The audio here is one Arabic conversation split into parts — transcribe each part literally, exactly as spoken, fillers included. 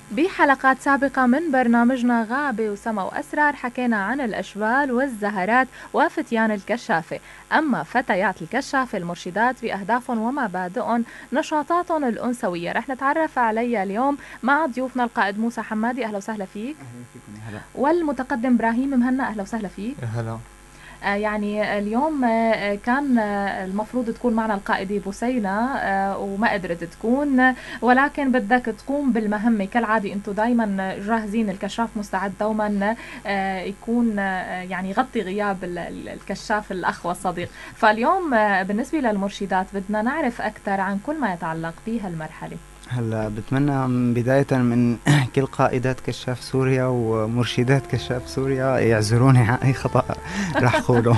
بحلقات سابقة من برنامجنا غابة وسما وأسرار حكينا عن الأشبال والزهرات وفتيان الكشافة. أما فتيات الكشافة المرشدات بأهدافهم ومبادئهم نشاطاتهم الأنثوية رح نتعرف عليها اليوم مع ضيوفنا القائد موسى حمادي. أهلا وسهلا فيك. أهلا فيكم. يا هلا. والمتقدم إبراهيم مهنا. أهلا وسهلا فيك. يا هلا. آه يعني اليوم آه كان آه المفروض تكون معنا القائدة بوسينة آه وما قدرت تكون، ولكن بدك تقوم بالمهمة كالعادة. انتو دايما جاهزين، الكشاف مستعد دوما آه يكون آه يعني يغطي غياب الكشاف الأخ والصديق. فاليوم آه بالنسبة للمرشدات بدنا نعرف أكثر عن كل ما يتعلق بهالمرحلة. هلا بتمنى بداية من كل قائدات كشاف سوريا ومرشدات كشاف سوريا يعذروني عن أي خطأ راح أقوله.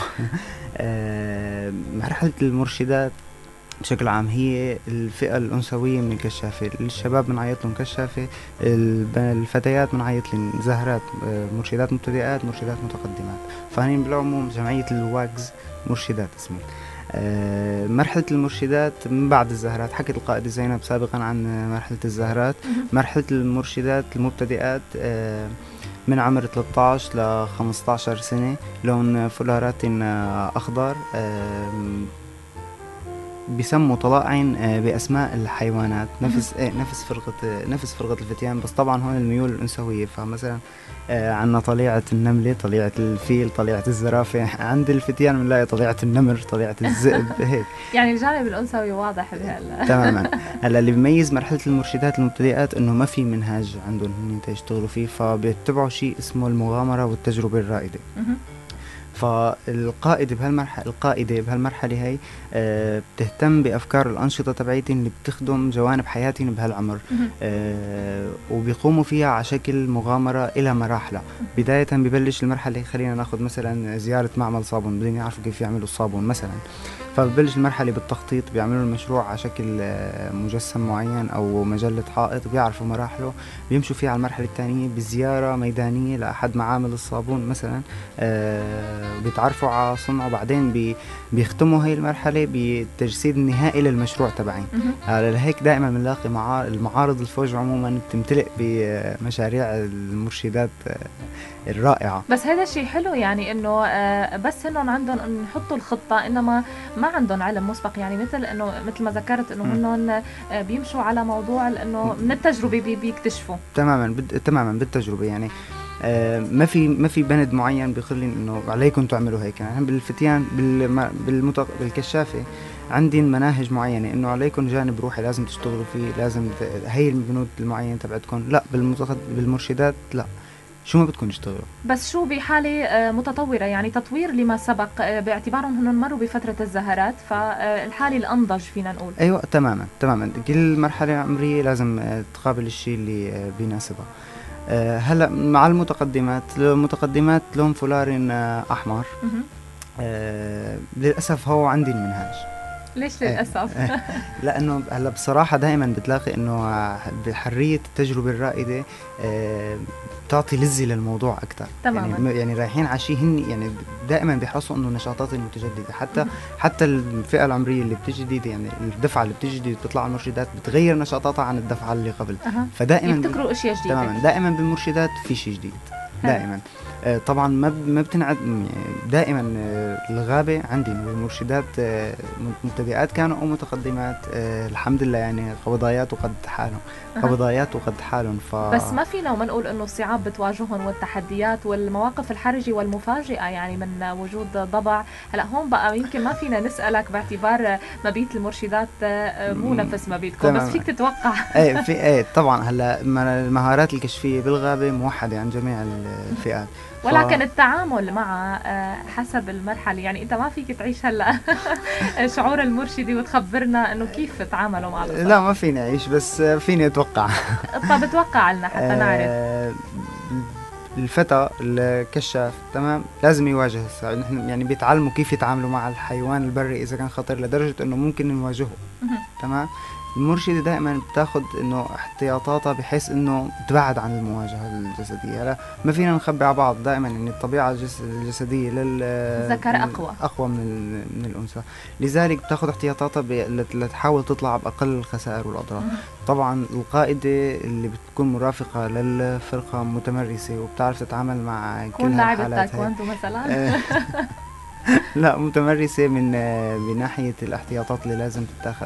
مرحلة المرشدات بشكل عام هي الفئة الأنثوية من الكشافة. الشباب بنعيط لهم كشافة، الفتيات بنعيط لهم زهرات، مرشدات مبتدئات، مرشدات متقدمات. فهنين بالعموم جمعية الواجز مرشدات اسمي. أه مرحلة المرشدات من بعد الزهرات، حكت القائدة زينب سابقا عن مرحلة الزهرات. مرحلة المرشدات المبتدئات أه من عمر ثلاثة عشر ل خمسة عشر سنة، لون فلارات أخضر، أه بيسموا طلائعن بأسماء الحيوانات نفس نفس فرقة نفس فرقة الفتيان، بس طبعا هون الميول الأنثوية. فمثلا عندنا طليعة النملة، طليعة الفيل، طليعة الزرافة. عند الفتيان بنلاقي طليعة النمر، طليعة الذئب. هيك يعني الجانب الأنثوي واضح بهال. تماما. هلا اللي بيميز مرحلة المرشدات المبتدئات إنه ما في منهاج عندهم هن يشتغلوا فيه، فبيتبعوا شيء اسمه المغامرة والتجربة الرائدة. فالقائد بهالمرحلة القائدة بهالمرحلة هي أه بتهتم بأفكار الأنشطة تبعيتهم اللي بتخدم جوانب حياتهم بهالعمر، أه وبيقوموا فيها على شكل مغامرة إلى مراحلها. بداية ببلش المرحلة، خلينا ناخذ مثلا زيارة معمل صابون، بدهم يعرفوا كيف يعملوا الصابون مثلا. فببلش المرحلة بالتخطيط، بيعملوا المشروع على شكل مجسم معين أو مجلة حائط، بيعرفوا مراحله، بيمشوا فيها على المرحلة الثانية بزيارة ميدانية لأحد معامل الصابون مثلا، أه بيتعرفوا على صنعه. بعدين بي بيختموا هاي المرحلة بالتجسيد النهائي للمشروع تبعين. آه لهيك دائما بنلاقي معار المعارض الفوج عموما بتمتلئ بمشاريع المرشدات آه الرائعة. بس هذا شيء حلو، يعني انه آه بس انهم عندهم ان يحطوا الخطة، انما ما عندهم علم مسبق. يعني مثل انه مثل ما ذكرت انه هنن آه بيمشوا على موضوع انه من التجربة بي بيكتشفوا. تماما بد... تماما بالتجربة. يعني آه ما في ما في بند معين بيخلي انه عليكم تعملوا هيك. يعني بالفتيان بال... بالمتق... بالكشافة عندي مناهج معينة انه عليكم جانب روحي لازم تشتغلوا فيه، لازم ت... هي البنود المعينة تبعتكم. لا بالمتق... بالمرشدات لا، شو ما بدكم تشتغلوا. بس شو بحالة متطورة، يعني تطوير لما سبق، باعتبارهم هن مروا بففترة الزهرات، فالحالة الأنضج فينا نقول. أيوة تماما تماما. كل مرحلة عمرية لازم تقابل الشيء اللي بيناسبها. هلا مع المتقدمات، المتقدمات لون فولار أحمر. أه للأسف هو عندي المنهاج. ليش للأسف؟ أه لأنه هلا بصراحة دائما بتلاقي إنه بحرية التجربة الرائدة أه بتعطي لذة للموضوع أكثر. تماما. يعني, يعني رايحين على شيء هن يعني دائما بيحرصوا إنه نشاطات المتجددة. حتى حتى الفئة العمرية اللي بتجدد، يعني الدفعة اللي بتجدد بتطلع المرشدات بتغير نشاطاتها عن الدفعة اللي قبل. أه. فدائما يبتكروا أشياء جديدة. تماما. دائما بالمرشدات في شيء جديد دائما. آه طبعا ما ما بتنعد دائما. آه الغابة عندي المرشدات آه مبتدئات كانوا او متقدمات. آه الحمد لله يعني قبضايات وقد حالهم قبضايات وقد حالهم. ف... بس ما فينا وما نقول انه الصعاب بتواجههم والتحديات والمواقف الحرجة والمفاجئة، يعني من وجود ضبع. هلا هون بقى يمكن ما فينا نسألك باعتبار مبيت المرشدات مو نفس مبيتكم، بس فيك تتوقع. ايه في ايه طبعا. هلا المهارات الكشفية بالغابة موحدة عن جميع الفئات، ف... ولكن التعامل مع حسب المرحلة، يعني انت ما فيك تعيش هلا شعور المرشدي وتخبرنا انه كيف تعاملوا مع القصة. لا ما فيني اعيش، بس فيني اتوقع. طب اتوقع لنا حتى نعرف. الفتى الكشاف تمام لازم يواجه الصعاب. نحن يعني بيتعلموا كيف يتعاملوا مع الحيوان البري اذا كان خطر، لدرجة انه ممكن نواجهه. تمام المرشدة دائما بتاخد انه احتياطاتها بحيث انه تبعد عن المواجهة الجسدية. لا ما فينا نخبي على بعض دائما ان الطبيعة الجس- الجسدية الذكر لل اقوى. اقوى من ال- من الانثى، لذلك بتاخد احتياطاتها ب- لت- لتحاول تطلع باقل الخسائر والاضرار. مهم. طبعا القائدة اللي بتكون مرافقة للفرقة متمرسة وبتعرف تتعامل مع كل كون لاعبة هالحالات هاي. تايكوندو مثلا. لا متمرسة من آه، بناحية الاحتياطات اللي لازم تتاخد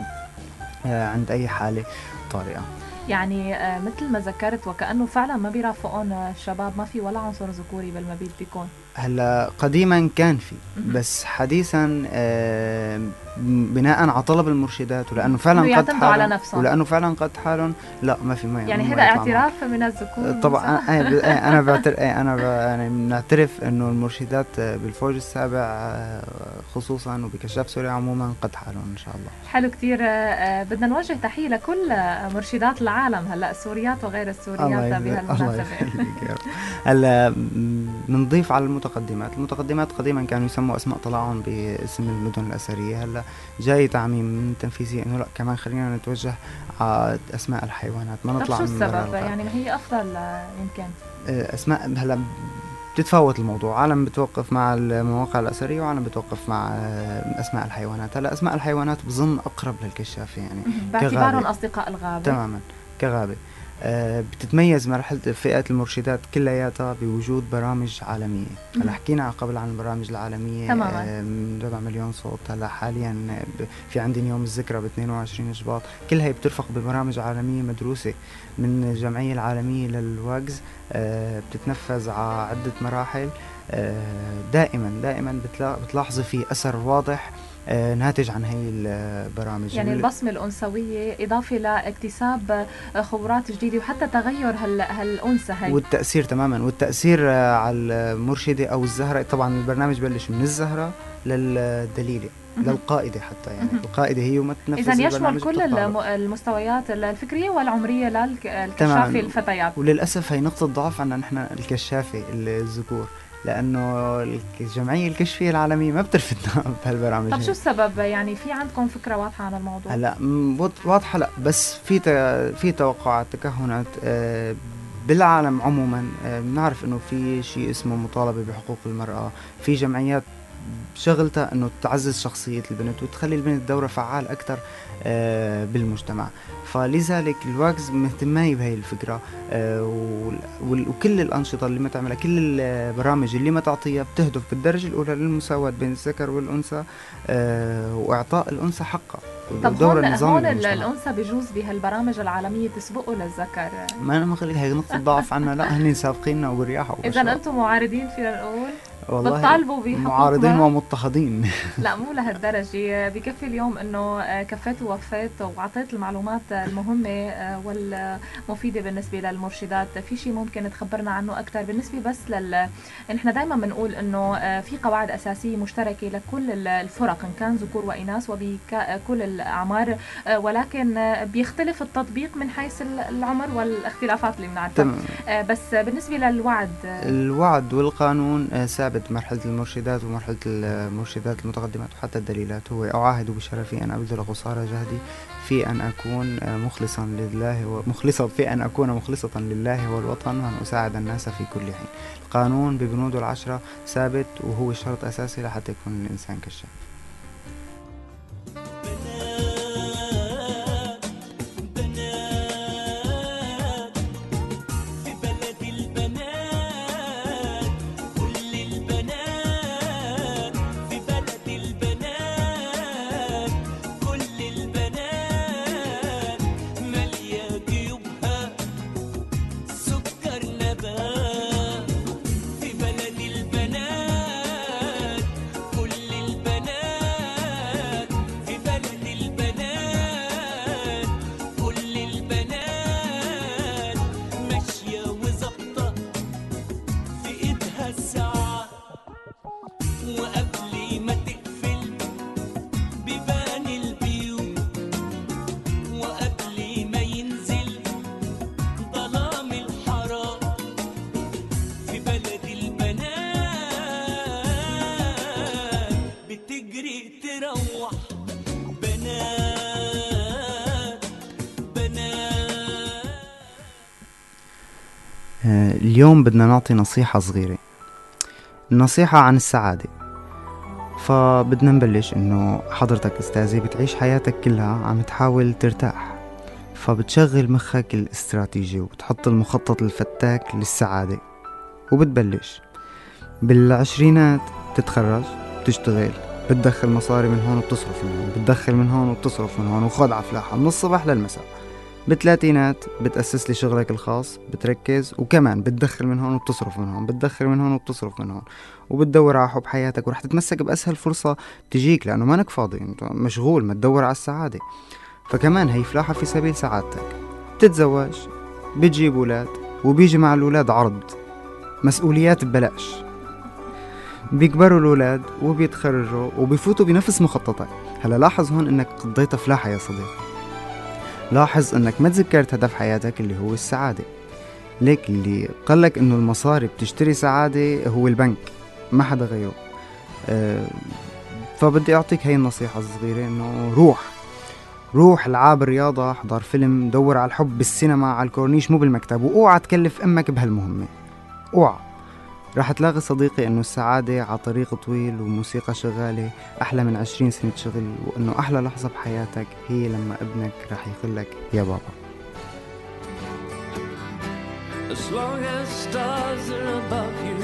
آه، عند أي حالة طارئة. يعني آه، مثل ما ذكرت وكأنه فعلا ما بيرافقون الشباب، ما في ولا عنصر ذكوري بالمبيت بيكون. هلا قديما كان في، مهم. بس حديثا آه، م- بناء على طلب المرشدات ولانه انه فعلا قد يعتمدوا على حالهم نفسهم. ولانه فعلا قد حالهم، لا ما في ما يعني ما هذا يطلع معهم. اعتراف من الذكور طبعا موسى. أنا- أنا ب- انا بعترف انا ب- يعني بنعترف انه المرشدات بالفوج السابع آه، خصوصا وبكشاف سوريا عموما قد حالهم ان شاء الله. حلو كتير. آه، بدنا نوجه تحية لكل آه، مرشدات العالم هلا، السوريات وغير الله السوريات يبارك الله بهالمناسبة. يخليك يا رب. هلا م- بنضيف على المتقدمات، المتقدمات قديما كانوا يسموا اسماء طلعهم باسم المدن الاثريه، هلا جاي تعميم من تنفيذي انه لا كمان خلينا نتوجه على اسماء الحيوانات، ما طب نطلع شو من برا السبب؟ القاعدة. يعني ما هي أفضل آه، يمكن. آه، اسماء هلا بتتفاوت الموضوع، عالم بتوقف مع المواقع الأثرية وعالم بتوقف مع آه، أسماء الحيوانات. هلا أسماء الحيوانات بظن أقرب للكشافة يعني مهم. باعتبارهم كغابة. أصدقاء الغابة. تماما كغابة. آه، بتتميز مرحلة فئة المرشدات كلياتها بوجود برامج عالمية. هلا مهم. حكينا قبل عن البرامج العالمية تماما. آه، من ربع مليون صوت. هلا حاليا ب- في عندنا يوم الذكرى ب اثنين وعشرين شباط، كلها بترفق ببرامج عالمية مدروسة من الجمعية العالمية للوجز. آه، بتتنفذ على عدة مراحل. آه، دائما دائما بتلا- بتلاحظي في أثر واضح آه، ناتج عن هي البرامج. يعني وال- البصمة الأنثوية إضافة لاكتساب آه، خبرات جديدة وحتى تغير هال هالأنثى هي. والتأثير تماما، والتأثير آه، على المرشدة أو الزهرة. طبعا البرنامج بلش من الزهرة للدليلة مهم. للقائدة حتى، يعني مهم. القائدة هي وما تنفذ إذا يشمل البرنامج كل بتطلع له. الم- المستويات الفكرية والعمرية للكشافة تماما. الفتيات. وللأسف هي نقطة ضعف عنا نحن الكشافة الذكور، لأنه الجمعية الكشفية العالمية ما بترفدنا بهالبرامج. طب هي. شو السبب؟ يعني في عندكم فكرة واضحة عن الموضوع؟ هلا م- وض- واضحة لا، بس في ت- في توقعات تكهنات آه، بالعالم عموما. آه، بنعرف انه في شيء اسمه مطالبة بحقوق المرأة، في جمعيات شغلتها انه تعزز شخصية البنت وتخلي البنت دورها فعال اكثر آه، بالمجتمع. فلذلك الواجز مهتمة بهي الفكرة. آه، وال- وال- وكل الأنشطة اللي ما تعملها، كل البرامج اللي ما تعطيها بتهدف بالدرجة الأولى للمساواة بين الذكر والأنثى آه، وإعطاء الأنثى حقها طب ودور هون النظام هون ال- بالمجتمع. الأنثى بجوز بهالبرامج العالمية تسبقه للذكر. ما أنا ما خليك هي نقطة ضعف عنا، لا هن سابقيننا وبرياحة إذا أنتم معارضين فينا نقول والله بتطالبوا بحقوق معارضين ما؟ ومضطهدين. لا مو لهالدرجة، بكفي اليوم انه كفيت ووفيت وعطيت المعلومات المهمة والمفيدة بالنسبة للمرشدات. في شيء ممكن تخبرنا عنه اكثر بالنسبة بس لل نحن دائما بنقول انه في قواعد اساسية مشتركة لكل الفرق ان كان ذكور واناث وبكل الاعمار، ولكن بيختلف التطبيق من حيث العمر والاختلافات اللي بنعرفها. تمام. بس بالنسبة للوعد، الوعد والقانون آه، ثابت مرحلة المرشدات ومرحلة المرشدات المتقدمات وحتى الدليلات. هو أعاهد بشرفي أن أبذل قصارى جهدي في أن أكون آه، مخلصا لله ومخلصا في أن أكون مخلصة لله والوطن وأن أساعد الناس في كل حين. القانون ببنوده العشرة ثابت وهو شرط أساسي لحتى يكون الإنسان كشاف. آه، اليوم بدنا نعطي نصيحة صغيرة، النصيحة عن السعادة. فبدنا نبلش إنه حضرتك أستاذي بتعيش حياتك كلها عم تحاول ترتاح، فبتشغل مخك الاستراتيجي وبتحط المخطط الفتاك للسعادة، وبتبلش بالعشرينات تتخرج، بتشتغل، بتدخل مصاري من هون وبتصرف من هون، بتدخل من هون وبتصرف من هون، وخد عفلاحة من الصبح للمساء. بالثلاثينات بتأسس لي شغلك الخاص، بتركز، وكمان بتدخل من هون وبتصرف من هون، بتدخل من هون وبتصرف من هون، وبتدور على حب حياتك، ورح تتمسك بأسهل فرصة تجيك لأنه مانك فاضي، انت مشغول ما تدور على السعادة. فكمان هي فلاحة في سبيل سعادتك. بتتزوج، بتجيب أولاد، وبيجي مع الأولاد عرض مسؤوليات ببلاش، بيكبروا الأولاد وبيتخرجوا وبيفوتوا بنفس مخططك. هلا لاحظ هون انك قضيت فلاحة يا صديقي، لاحظ انك ما تذكرت هدف حياتك اللي هو السعادة. ليك اللي قالك انه المصاري بتشتري سعادة هو البنك، ما حدا غيره. أه فبدي اعطيك هاي النصيحة الصغيرة، انه روح روح العاب رياضة، احضر فيلم، دور على الحب بالسينما، على الكورنيش مو بالمكتب، واوعى تكلف امك بهالمهمة، اوعى. راح تلاقي صديقي انه السعادة على طريق طويل وموسيقى شغالة احلى من عشرين سنة شغل، وانه احلى لحظة بحياتك هي لما ابنك راح يقولك يا بابا. As long as stars are above you,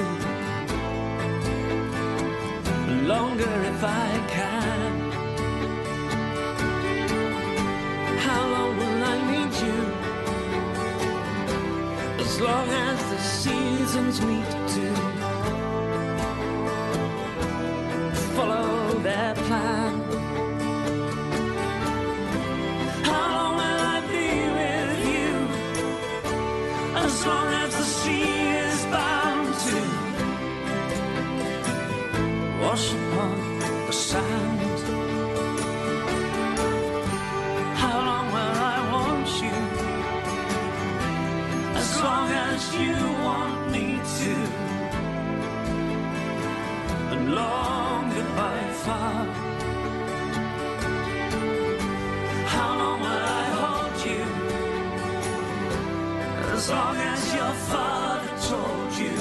longer if I can. How long will I need you? As long as the seasons meet to follow their plan. How long will I be with you? As long as the sea is bound to wash upon the sand. How long will I want you? As long as you want me to. And long goodbye far. How long will I hold you? As long as your father told you.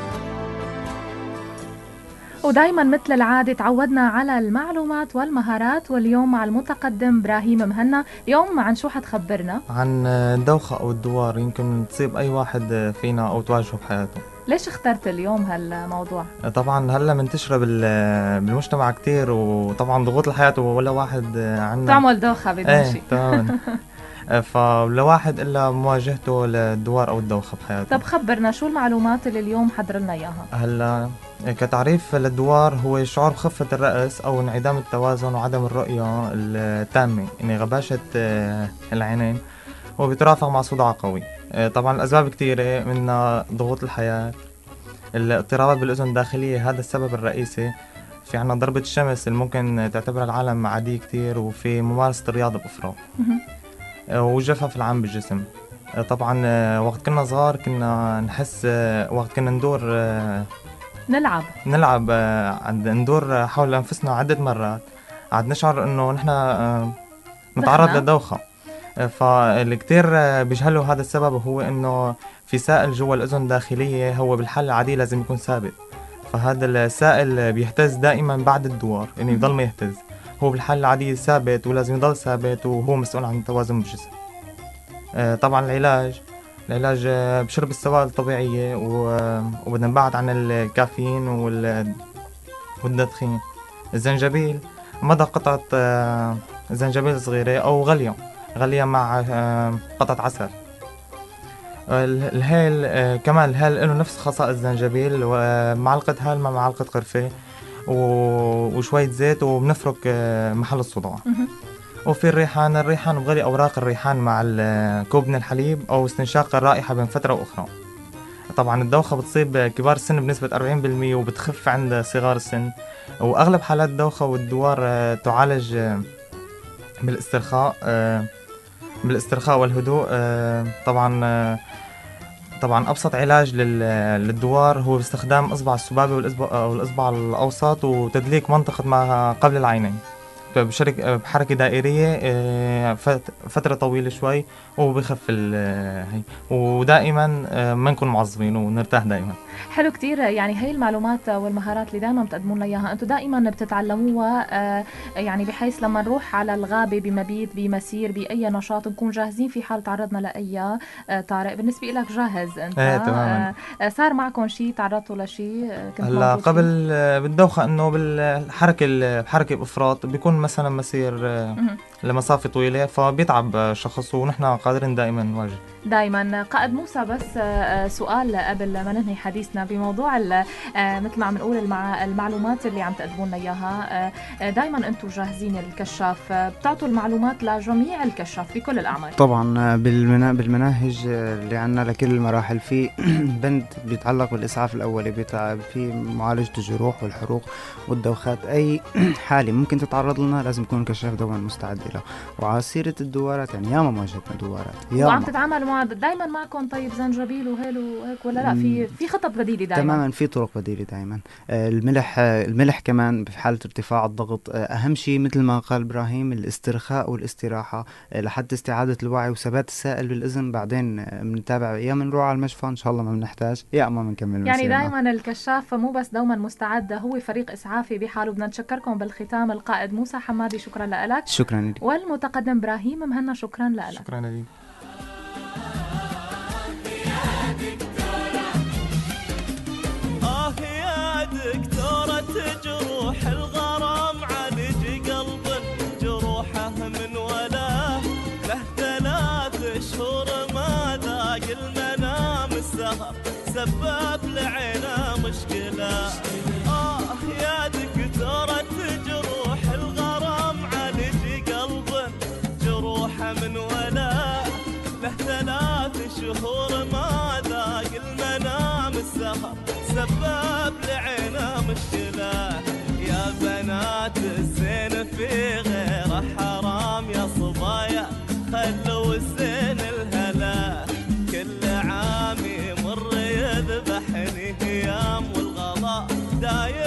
ودايما مثل العادة تعودنا على المعلومات والمهارات، واليوم مع المتقدم إبراهيم مهنا. اليوم عن شو حتخبرنا؟ عن الدوخة أو الدوار، يمكن تصيب أي واحد فينا أو تواجهه بحياته. ليش اخترت اليوم هالموضوع؟ طبعا هلا منتشرة بالمجتمع كتير، وطبعا ضغوط الحياة ولا واحد عنا تعمل دوخة بدون ايه شيء. تماما. فلا واحد إلا مواجهته للدوار أو الدوخة بحياته. طب خبرنا شو المعلومات اللي اليوم حضر لنا إياها؟ هلا كتعريف للدوار هو شعور بخفة الرأس أو انعدام التوازن وعدم الرؤية التامة، يعني غباشة العينين، وبيترافق مع صداع قوي. طبعا الأسباب كتيرة، منها ضغوط الحياة، الاضطرابات بالأذن الداخلية، هذا السبب الرئيسي. في عنا ضربة الشمس اللي ممكن تعتبر العالم عادية كتير، وفي ممارسة الرياضة بأفراط، والجفاف العام بالجسم. طبعا وقت كنا صغار كنا نحس، وقت كنا ندور نلعب نلعب عند ندور حول أنفسنا عدة مرات، عاد نشعر إنه نحن نتعرض للدوخة. فاللي كتير بيجهلوا هذا السبب هو إنه في سائل جوا الأذن الداخلية هو بالحالة العادية لازم يكون ثابت، فهذا السائل بيهتز دائما بعد الدوار، يعني يضل ما يهتز. هو بالحالة العادية ثابت ولازم يضل ثابت، وهو مسؤول عن التوازن بالجسم. طبعا العلاج العلاج بشرب السوائل الطبيعية، وبدنا نبعد عن الكافيين والتدخين. الزنجبيل، مدى قطعة زنجبيل صغيرة أو غلية غلية مع قطعة عسل. الهيل كمان، الهيل له نفس خصائص الزنجبيل، ومعلقة هيل مع معلقة قرفة وشوية زيت، وبنفرك محل الصداع. وفي الريحان الريحان بغلي أوراق الريحان مع كوب من الحليب أو استنشاق الرائحة بين فترة وأخرى. طبعا الدوخة بتصيب كبار السن بنسبة أربعين بالمية وبتخف عند صغار السن، وأغلب حالات الدوخة والدوار تعالج بالاسترخاء بالاسترخاء والهدوء. طبعا طبعا أبسط علاج للدوار هو باستخدام إصبع السبابة والإصبع الأوسط وتدليك منطقة ما قبل العينين. بشرك بحركة دائرية آه، فت- فترة طويلة شوي وبخف ال- آه، هي ودائما آه، ما نكون معصبين ونرتاح دائما. حلو كتير. يعني هي المعلومات والمهارات اللي دائما بتقدمون لنا اياها انتم دائما بتتعلموها، آه، يعني بحيث لما نروح على الغابه بمبيت بمسير باي نشاط نكون جاهزين في حال تعرضنا لاي آه، طارئ. بالنسبه لك جاهز انت؟ ايه تماما. آه، آه، صار معكم شيء؟ تعرضتوا لشيء آه، كنت هلا موجود فيه؟ قبل آه، بالدوخة انه بالحركة الحركة بافراط بيكون مثلا مسير آه، مهم. لمسافة طويلة فبيتعب آه، شخص ونحن قادرين دائما نواجه. دايما. قائد موسى، بس آه، سؤال قبل ما ننهي حديثنا بموضوع ال- آه، مثل ما عم نقول المع... المعلومات اللي عم تقدمون لنا اياها. دائما انتم جاهزين الكشاف، آه، بتعطوا المعلومات لجميع الكشاف بكل الاعمار؟ طبعا بالمنا... بالمناهج اللي عنا لكل المراحل في بند بيتعلق بالإسعاف الأولي، بيتع... في معالجة الجروح والحروق والدوخات. أي حالة ممكن تتعرض لنا لازم يكون الكشاف دوما مستعد لها. وعلى سيرة الدوارات، يعني ياما واجهتنا دوارات وعم ياما. تتعاملوا مع دائما معكم طيب زنجبيل وهيل وهيك، ولا لا في في خطط بديله دائما؟ تماما في طرق بديلة دائما. آه، الملح آه، الملح كمان في حالة ارتفاع الضغط. آه، أهم شيء مثل ما قال إبراهيم الاسترخاء والاستراحة آه، لحتى استعادة الوعي وثبات السائل بالإذن. بعدين آه، بنتابع يا بنروح على المشفى إن شاء الله ما بنحتاج، يا أما بنكمل يعني مسيرنا. دائما الكشاف مو بس دوما مستعد، هو فريق إسعافي بحاله. بدنا نتشكركم بالختام القائد موسى حمادي، شكرا لك، شكرا لك. والمتقدم إبراهيم مهنا، شكرا لك. شكرا لك. آه يا دكتورة جروح الغرام عالج قلب جروحه من ولا له ثلاث شهور ما ذاق المنام السهر سبب لعينه مشكلة. آه يا دكتورة جروح الغرام عالج قلب جروحه من ولا له ثلاث شهور ما ذاق المنام السهر سبب لعينه مشكلة. يا بنات الزين في غيره حرام، يا صبايا خلوا الزين الهلا. كل عام يمر يذبحني ايام والغلا دايم